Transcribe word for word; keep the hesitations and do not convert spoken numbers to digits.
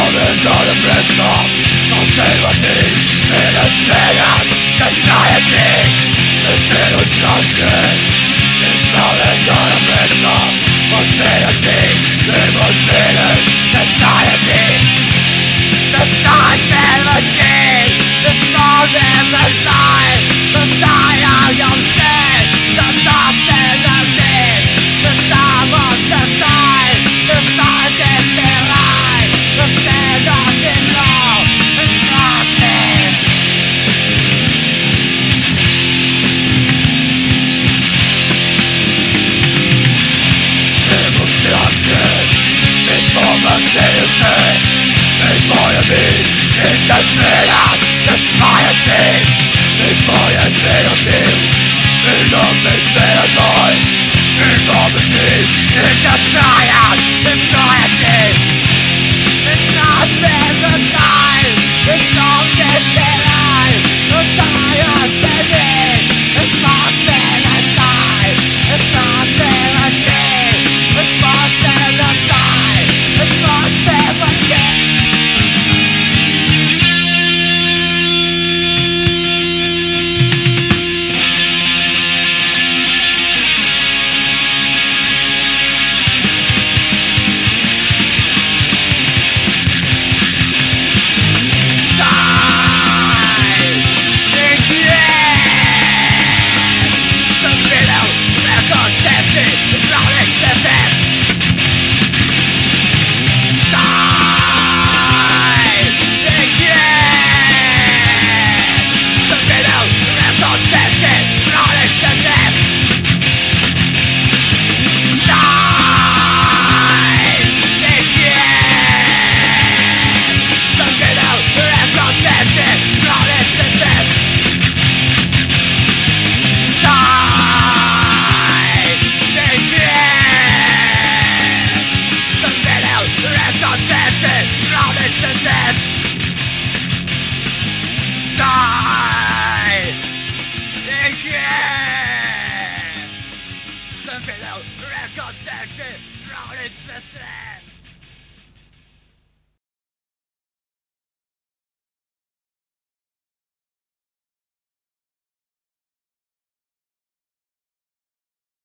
Staden går det bästa konservativ Illustrerad society Istället och slanken I staden går det bästa konservativ Illustrerad society The society The staden the life The style of sin The thoughts and the deed The star of the side The stars in the light The stand of the law The darkness Demonstration Information Information Illustrerad society Information Illustrerad Information Illustrerad society It's not been the time It's not been the life The science is it It's not been the time It's not been the day It's not been the time It's not been the day Die again! Some below record section, rolling twisted.